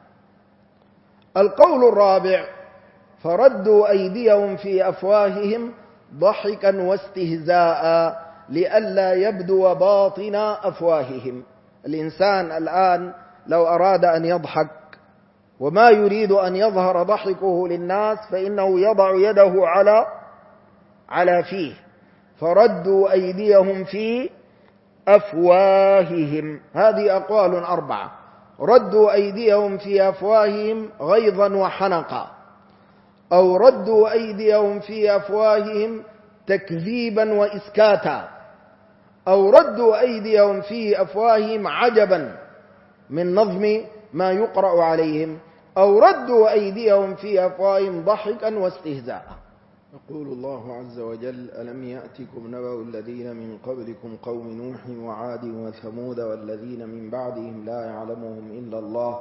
القول الرابع: فردوا أيديهم في أفواههم ضحكا واستهزاء لئلا يبدو باطن أفواههم. الإنسان الآن لو أراد أن يضحك وما يريد أن يظهر ضحكه للناس فإنه يضع يده على فيه. فردوا أيديهم في أفواههم، هذه أقوال 4: ردوا أيديهم في أفواههم غيظا وحنقا، أو ردوا أيديهم في أفواههم تكذيبا وإسكاتا، أو ردوا أيديهم في أفواههم عجبا من نظم ما يقرأ عليهم، أو ردوا أيديهم في أفواههم ضحكا واستهزاء. يقول الله عز وجل: ألم يأتكم نبأ الذين من قبلكم قوم نوح وعاد وثمود والذين من بعدهم لا يعلمهم إلا الله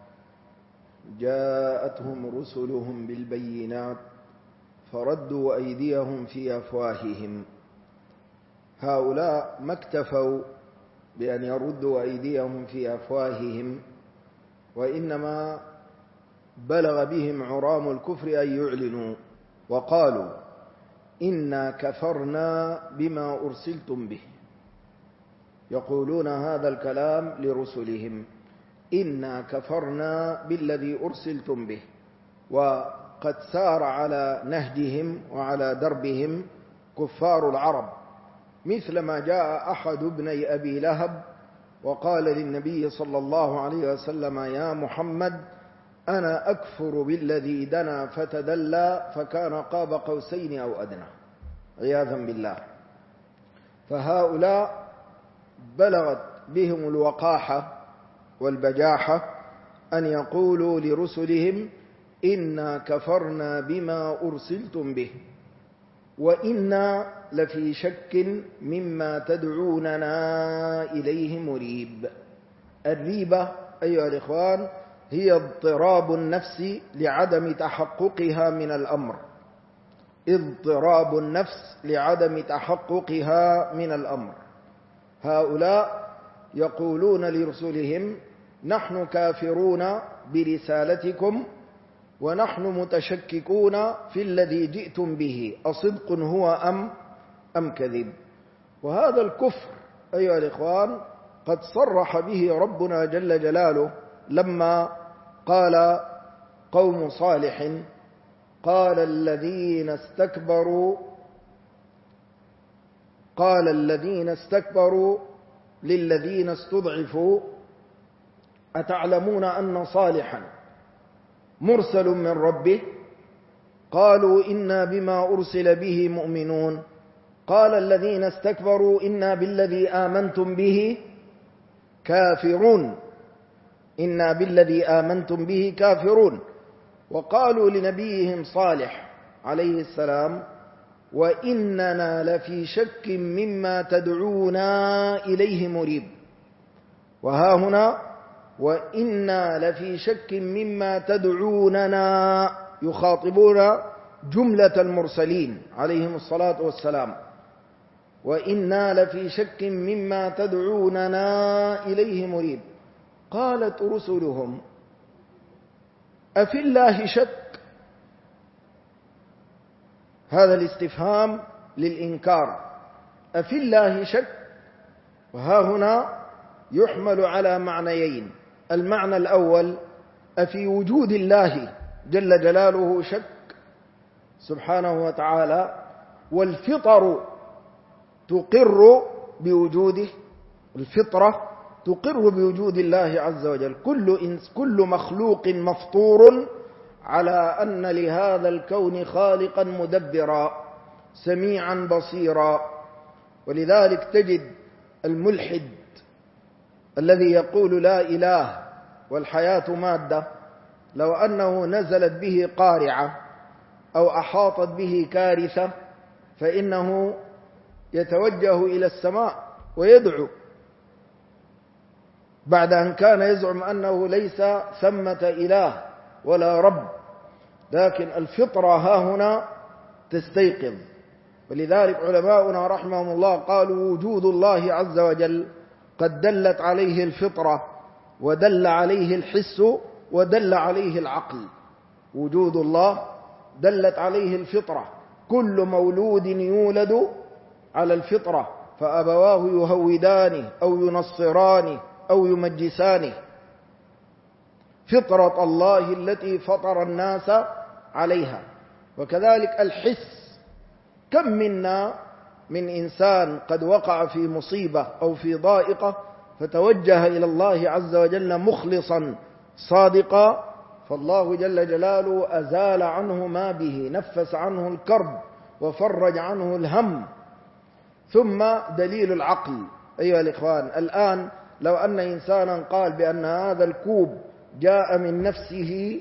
جاءتهم رسلهم بالبينات فردوا أيديهم في أفواههم. هؤلاء ما اكتفوا بأن يردوا أيديهم في أفواههم، وإنما بلغ بهم عرام الكفر أن يعلنوا وقالوا: إنا كفرنا بما أرسلتم به. يقولون هذا الكلام لرسلهم: إنا كفرنا بالذي أرسلتم به. وقد سار على نهجهم وعلى دربهم كفار العرب، مثل ما جاء أحد ابني أبي لهب وقال للنبي صلى الله عليه وسلم: يا محمد أنا أكفر بالذي دنا فتدلى فكان قاب قوسين أو أدنى، عياذا بالله. فهؤلاء بلغت بهم الوقاحة والبجاحة أن يقولوا لرسلهم: إنا كفرنا بما أرسلتم به وإنا لفي شك مما تدعوننا إليه مريب. الريبة أيها الإخوان هي اضطراب النفس لعدم تحققها من الأمر، اضطراب النفس لعدم تحققها من الأمر. هؤلاء يقولون لرسلهم: نحن كافرون برسالتكم ونحن متشككون في الذي جئتم به، أصدق هو أم كذب. وهذا الكفر أيها الإخوان قد صرح به ربنا جل جلاله لما قال قوم صالح: قال الذين استكبروا للذين استضعفوا أتعلمون أن صالحا مرسل من ربه؟ قالوا إنا بما أرسل به مؤمنون. قال الذين استكبروا إنا بالذي آمنتم به كافرون، إنا بالذي آمنتم به كافرون. وقالوا لنبيهم صالح عليه السلام: وإننا لفي شك مما تدعونا إليه مريب. وها هنا وإنا لفي شك مما تدعوننا، يخاطبون جملة المرسلين عليهم الصلاة والسلام: وإنا لفي شك مما تدعوننا إليه مريب. قالت رسلهم: أفي الله شك؟ هذا الاستفهام للإنكار، أفي الله شك؟ وها هنا يحمل على معنيين: المعنى الأول أفي وجود الله جل جلاله شك سبحانه وتعالى، والفطر تقر بوجوده، الفطرة تقر بوجود الله عز وجل. كل مخلوق مفطور على أن لهذا الكون خالقا مدبرا سميعا بصيرا. ولذلك تجد الملحد الذي يقول لا إله والحياة مادة، لو أنه نزلت به قارعة أو أحاطت به كارثة فإنه يتوجه إلى السماء ويدعو، بعد أن كان يزعم أنه ليس ثمة إله ولا رب. لكن الفطرة ها هنا تستيقظ. ولذلك علماؤنا رحمهم الله قالوا وجود الله عز وجل قد دلت عليه الفطرة، ودل عليه الحس، ودل عليه العقل. وجود الله دلت عليه الفطرة، كل مولود يولد على الفطرة، فأبواه يهودانه أو ينصرانه أو يمجسانه، فطرة الله التي فطر الناس عليها. وكذلك الحس، كم منا من إنسان قد وقع في مصيبة أو في ضائقة فتوجه إلى الله عز وجل مخلصا صادقا، فالله جل جلاله أزال عنه ما به، نفس عنه الكرب وفرج عنه الهم. ثم دليل العقل أيها الإخوان، الآن لو أن إنسانا قال بأن هذا الكوب جاء من نفسه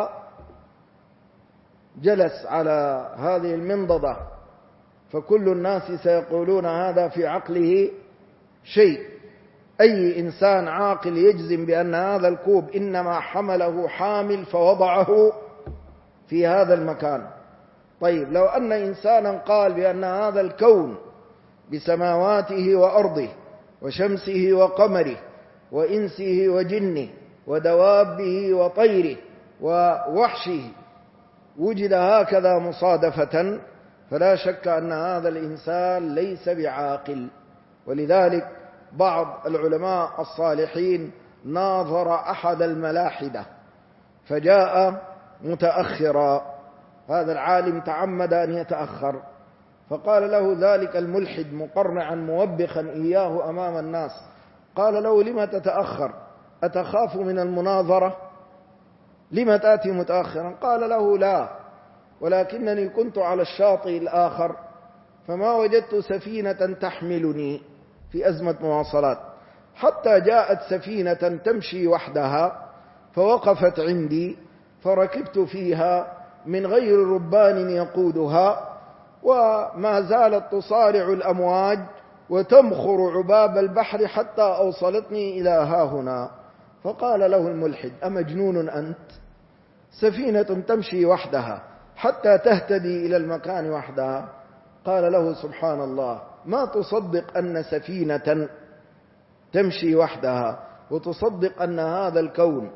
فجلس على هذه المنضدة، فكل الناس سيقولون هذا في عقله شيء. أي إنسان عاقل يجزم بأن هذا الكوب إنما حمله حامل فوضعه في هذا المكان. طيب لو أن إنسانا قال بأن هذا الكون بسماواته وأرضه وشمسه وقمره وإنسه وجنه ودوابه وطيره ووحشه وجد هكذا مصادفة، فلا شك أن هذا الإنسان ليس بعاقل. ولذلك بعض العلماء الصالحين ناظر أحد الملاحدة فجاء متأخرا، هذا العالم تعمد أن يتأخر، فقال له ذلك الملحد مقرعا موبخا إياه أمام الناس، قال له لم تتأخر؟ أتخاف من المناظرة؟ لم تأتي متأخرا؟ قال له لا، ولكنني كنت على الشاطئ الآخر فما وجدت سفينة تحملني في أزمة مواصلات، حتى جاءت سفينة تمشي وحدها فوقفت عندي فركبت فيها من غير ربان يقودها، وما زالت تصارع الأمواج وتمخر عباب البحر حتى أوصلتني إلى هاهنا. فقال له الملحد أمجنون أنت؟ سفينة تمشي وحدها حتى تهتدي إلى المكان وحدها. قال له سبحان الله، ما تصدق أن سفينة تمشي وحدها وتصدق أن هذا الكون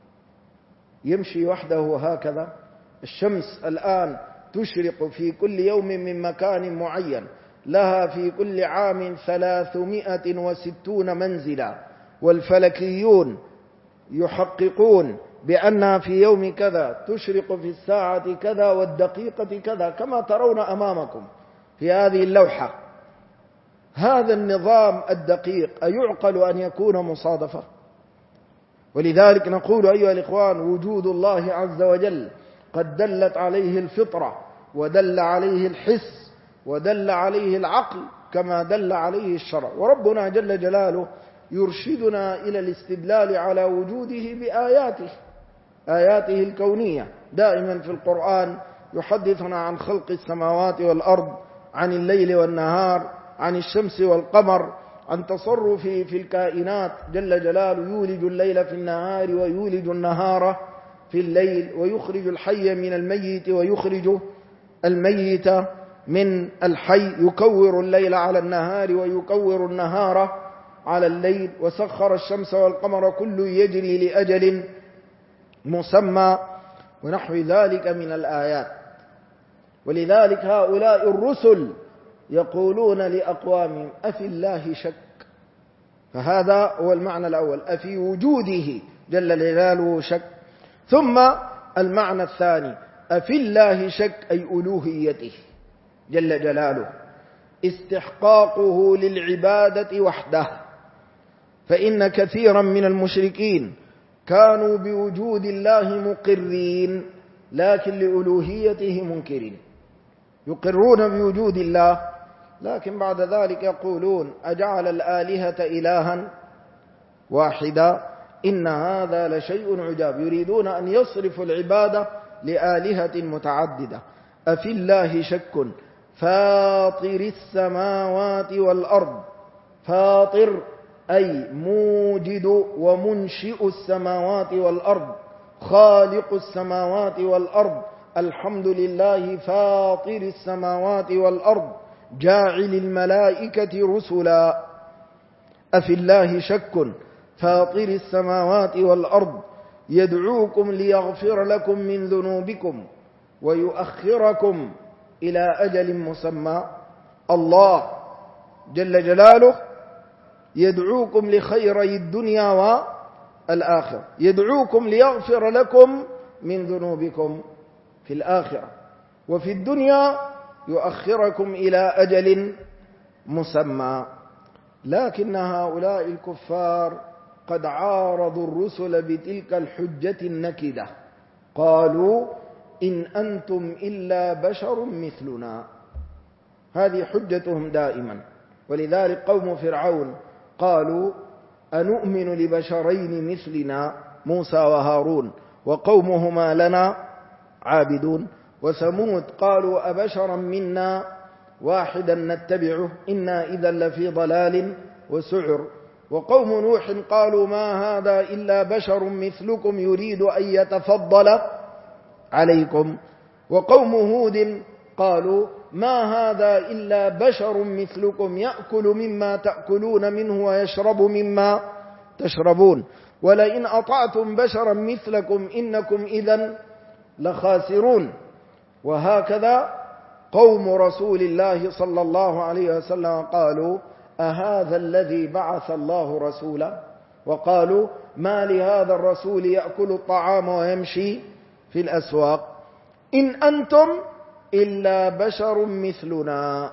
يمشي وحده هكذا؟ الشمس الآن تشرق في كل يوم من مكان معين، لها في كل عام 360 منزلا، والفلكيون يحققون بأنها في يوم كذا تشرق في الساعة كذا والدقيقة كذا، كما ترون أمامكم في هذه اللوحة. هذا النظام الدقيق أيعقل أن يكون مصادفة؟ ولذلك نقول أيها الإخوان وجود الله عز وجل قد دلت عليه الفطرة، ودل عليه الحس، ودل عليه العقل، كما دل عليه الشرع. وربنا جل جلاله يرشدنا إلى الاستدلال على وجوده بآياته، آياته الكونية. دائما في القرآن يحدثنا عن خلق السماوات والأرض، عن الليل والنهار، عن الشمس والقمر، عن تصرفه في الكائنات جل جلاله، يولج الليل في النهار ويولج النهار في الليل، ويخرج الحي من الميت ويخرج الميت من الحي، يكور الليل على النهار ويكور النهار على الليل، وسخر الشمس والقمر كل يجري لأجل مسمى، ونحو ذلك من الآيات. ولذلك هؤلاء الرسل يقولون لأقوامهم أفي الله شك؟ فهذا هو المعنى الأول، أفي وجوده جل جلاله شك؟ ثم المعنى الثاني: أفي الله شك، أي ألوهيته جل جلاله، استحقاقه للعبادة وحده. فإن كثيرا من المشركين كانوا بوجود الله مقرين، لكن لألوهيته منكرين. يقرون بوجود الله، لكن بعد ذلك يقولون: أجعل الآلهة إلها واحدا إن هذا لشيء عجاب. يريدون أن يصرفوا العبادة لآلهة متعددة. أفي الله شك فاطر السماوات والأرض. فاطر أي موجد ومنشئ السماوات والأرض، خالق السماوات والأرض. الحمد لله فاطر السماوات والأرض جاعل الملائكة رسلا. أفي الله شك فاطر السماوات والأرض يدعوكم ليغفر لكم من ذنوبكم ويؤخركم إلى أجل مسمى. الله جل جلاله يدعوكم لخيري الدنيا والآخرة، يدعوكم ليغفر لكم من ذنوبكم في الآخرة، وفي الدنيا يؤخركم إلى أجل مسمى. لكن هؤلاء الكفار قد عارضوا الرسل بتلك الحجة النكدة، قالوا: إن أنتم إلا بشر مثلنا. هذه حجتهم دائما. ولذلك قوم فرعون قالوا: أنؤمن لبشرين مثلنا، موسى وهارون، وقومهما لنا عابدون. وثمود قالوا: أبشرا منا واحدا نتبعه إنا إذا لفي ضلال وسعر. وقوم نوح قالوا: ما هذا إلا بشر مثلكم يريد أن يتفضل عليكم. وقوم هود قالوا: ما هذا إلا بشر مثلكم يأكل مما تأكلون منه ويشرب مما تشربون ولئن أطعتم بشرا مثلكم إنكم إذن لخاسرون. وهكذا قوم رسول الله صلى الله عليه وسلم قالوا: أهذا الذي بعث الله رسولا؟ وقالوا: ما لهذا الرسول يأكل الطعام ويمشي في الأسواق؟ إن أنتم إلا بشر مثلنا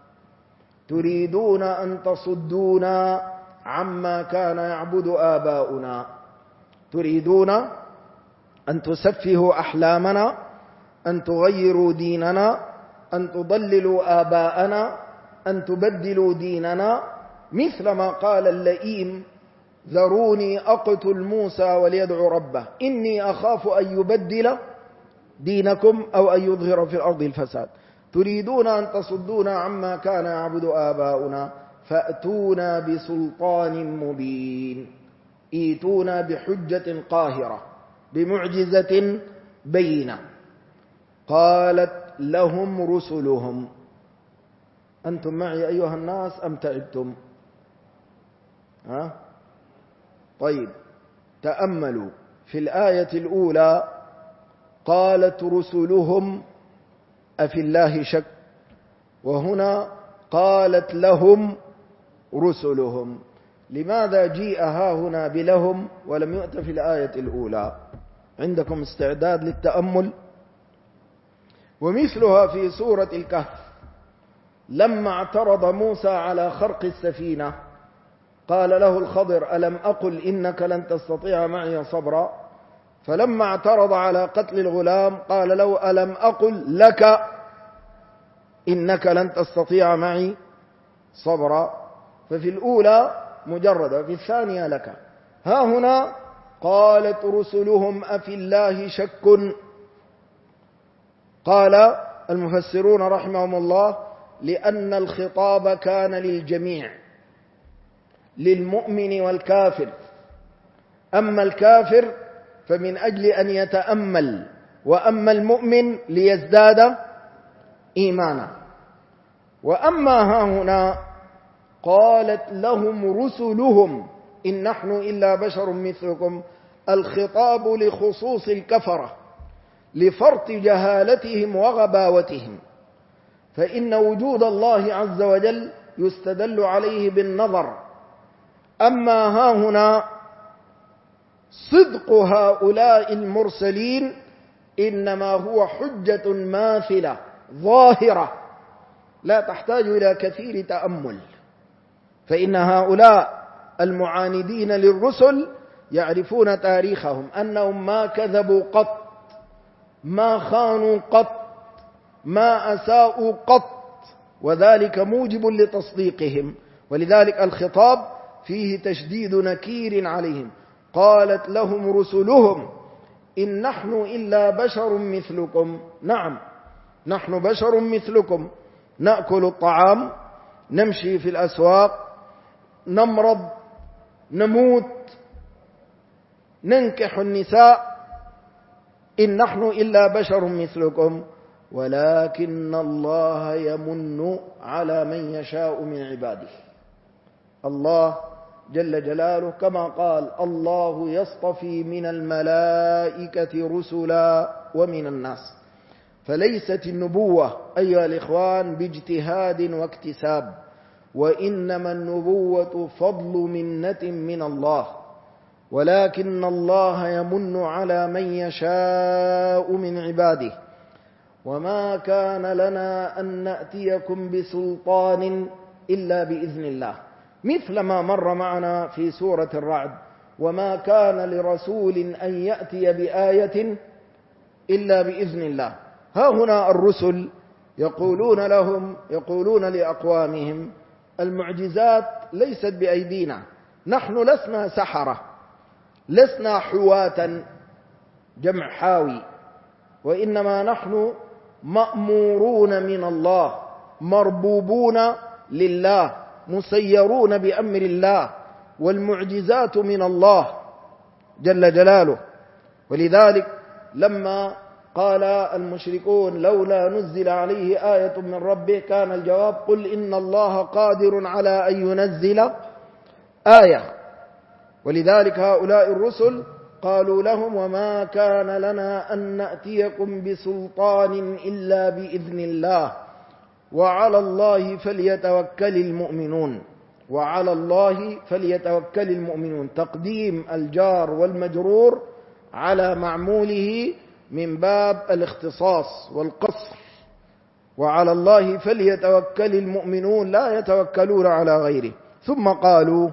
تريدون أن تصدونا عما كان يعبد آباؤنا، تريدون أن تسفهوا أحلامنا، أن تغيروا ديننا، أن تضللوا آباءنا، أن تبدلوا ديننا، مثل ما قال اللئيم: ذروني أقتل موسى وليدعو ربه إني أخاف أن يبدل دينكم أو أن يظهر في الأرض الفساد. تريدون أن تصدونا عما كان يعبد آباؤنا فأتونا بسلطان مبين. ائتونا بحجة قاهرة بمعجزة بينة. قالت لهم رسلهم. أنتم معي أيها الناس أم تعبتم؟ طيب، تأملوا في الآية الأولى: قالت رسلهم أفي الله شك، وهنا قالت لهم رسلهم. لماذا جيء هنا بلهم ولم يؤت في الآية الأولى؟ عندكم استعداد للتأمل؟ ومثلها في سورة الكهف، لما اعترض موسى على خرق السفينة قال له الخضر: ألم أقل إنك لن تستطيع معي صبرا؟ فلما اعترض على قتل الغلام قال له: ألم أقل لك إنك لن تستطيع معي صبرا؟ ففي الأولى مجردة، في الثانية لك. ها هنا قالت رسلهم أفي الله شك. قال المفسرون رحمهم الله: لأن الخطاب كان للجميع، للمؤمن والكافر. أما الكافر فمن أجل أن يتأمل، وأما المؤمن ليزداد إيمانا. وأما ها هنا قالت لهم رسلهم إن نحن إلا بشر مثلكم، الخطاب لخصوص الكفرة لفرط جهالتهم وغباوتهم، فإن وجود الله عز وجل يستدل عليه بالنظر. أما ها هنا صدق هؤلاء المرسلين إنما هو حجة ماثلة ظاهرة لا تحتاج إلى كثير تأمل، فإن هؤلاء المعاندين للرسل يعرفون تاريخهم، أنهم ما كذبوا قط، ما خانوا قط، ما أساءوا قط، وذلك موجب لتصديقهم. ولذلك الخطاب فيه تشديد نكير عليهم. قالت لهم رسلهم إن نحن إلا بشر مثلكم. نعم، نحن بشر مثلكم، نأكل الطعام، نمشي في الأسواق، نمرض، نموت، ننكح النساء، إن نحن إلا بشر مثلكم ولكن الله يمن على من يشاء من عباده. الله جل جلاله كما قال: الله يصطفي من الملائكة رسلا ومن الناس. فليست النبوة أيها الإخوان باجتهاد واكتساب، وإنما النبوة فضل منة من الله، ولكن الله يمن على من يشاء من عباده. وما كان لنا أن نأتيكم بسلطان إلا بإذن الله، مثل ما مر معنا في سورة الرعد: وما كان لرسول أن يأتي بآية إلا بإذن الله. ها هنا الرسل يقولون لأقوامهم: المعجزات ليست بأيدينا، نحن لسنا سحرة، لسنا حواة جمع حاوي، وإنما نحن مأمورون من الله، مربوبون لله، مسيرون بأمر الله، والمعجزات من الله جل جلاله. ولذلك لما قال المشركون: لولا نزل عليه آية من ربه، كان الجواب: قل إن الله قادر على أن ينزل آية. ولذلك هؤلاء الرسل قالوا لهم: وما كان لنا أن نأتيكم بسلطان إلا بإذن الله وعلى الله فليتوكل المؤمنون. وعلى الله فليتوكل المؤمنون، تقديم الجار والمجرور على معموله من باب الاختصاص والقصر. وعلى الله فليتوكل المؤمنون، لا يتوكلون على غيره. ثم قالوا: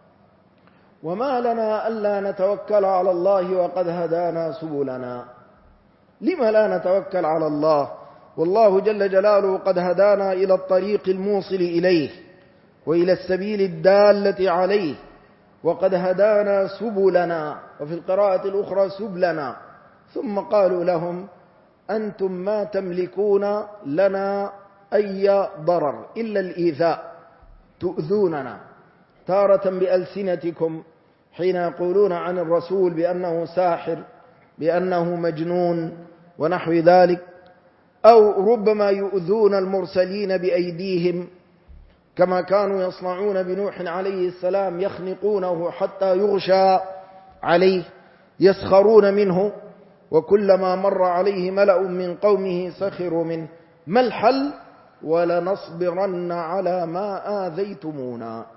وما لنا ألا نتوكل على الله وقد هدانا سبلنا. لم لا نتوكل على الله والله جل جلاله قد هدانا إلى الطريق الموصل إليه وإلى السبيل الدالة عليه، وقد هدانا سبلنا، وفي القراءة الأخرى سبلنا. ثم قالوا لهم: أنتم ما تملكون لنا أي ضرر إلا الإيذاء، تؤذوننا تارة بألسنتكم حين يقولون عن الرسول بأنه ساحر، بأنه مجنون ونحو ذلك، أو ربما يؤذون المرسلين بأيديهم كما كانوا يصنعون بنوح عليه السلام، يخنقونه حتى يغشى عليه، يسخرون منه، وكلما مر عليه ملأ من قومه سخروا منه. ما الحل؟ ولنصبرن على ما آذيتمونا.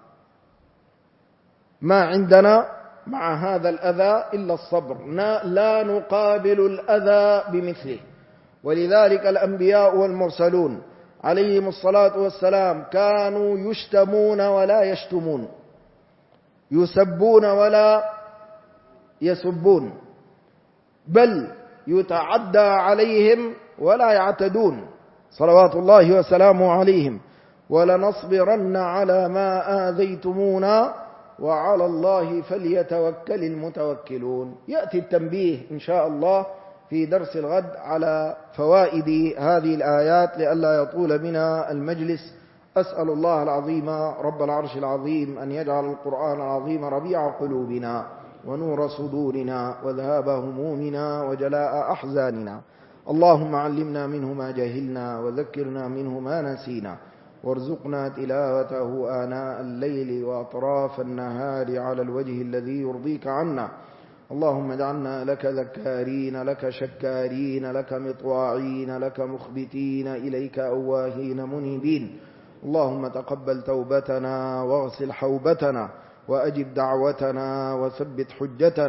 ما عندنا مع هذا الأذى إلا الصبر، لا نقابل الأذى بمثله. ولذلك الأنبياء والمرسلون عليهم الصلاة والسلام كانوا يشتمون ولا يشتمون، يسبون ولا يسبون، بل يتعدى عليهم ولا يعتدون صلوات الله وسلامه عليهم. ولنصبرن على ما آذيتمونا وعلى الله فليتوكل المتوكلون. يأتي التنبيه إن شاء الله في درس الغد على فوائد هذه الآيات لئلا يطول بنا المجلس. أسأل الله العظيم رب العرش العظيم أن يجعل القرآن العظيم ربيع قلوبنا ونور صدورنا وذهاب همومنا وجلاء أحزاننا. اللهم علمنا منه ما جهلنا وذكرنا منه ما نسينا، وارزقنا تلاوته آناء الليل وأطراف النهار على الوجه الذي يرضيك عنا. اللهم اجعلنا لك ذكارين، لك شكارين، لك مطواعين، لك مخبتين، إليك أواهين منيبين. اللهم تقبل توبتنا واغسل حوبتنا وأجب دعوتنا وثبت حجتنا،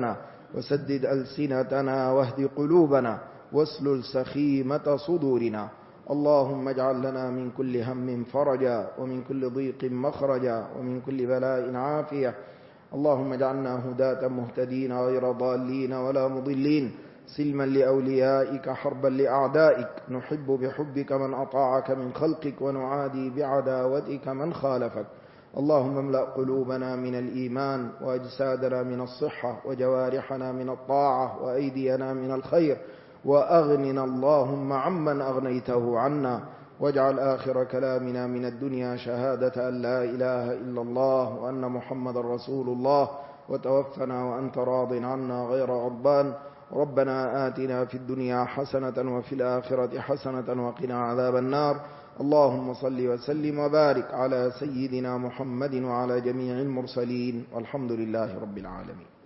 وسدد ألسنتنا واهد قلوبنا واسلل سخيمة صدورنا. اللهم اجعل لنا من كل هم فرجا ومن كل ضيق مخرجا ومن كل بلاء عافية. اللهم اجعلنا هداة مهتدين غير ضالين ولا مضلين، سلما لأوليائك حربا لأعدائك، نحب بحبك من أطاعك من خلقك ونعادي بعداوتك من خالفك. اللهم املأ قلوبنا من الإيمان وأجسادنا من الصحة وجوارحنا من الطاعة وأيدينا من الخير، وأغننا اللهم عمن أغنيته عنا، واجعل آخر كلامنا من الدنيا شهادة أن لا إله إلا الله وأن محمد رسول الله، وتوفنا وأنت راض عنا غير غضبان. ربنا آتنا في الدنيا حسنة وفي الآخرة حسنة وقنا عذاب النار. اللهم صل وسلم وبارك على سيدنا محمد وعلى جميع المرسلين، والحمد لله رب العالمين.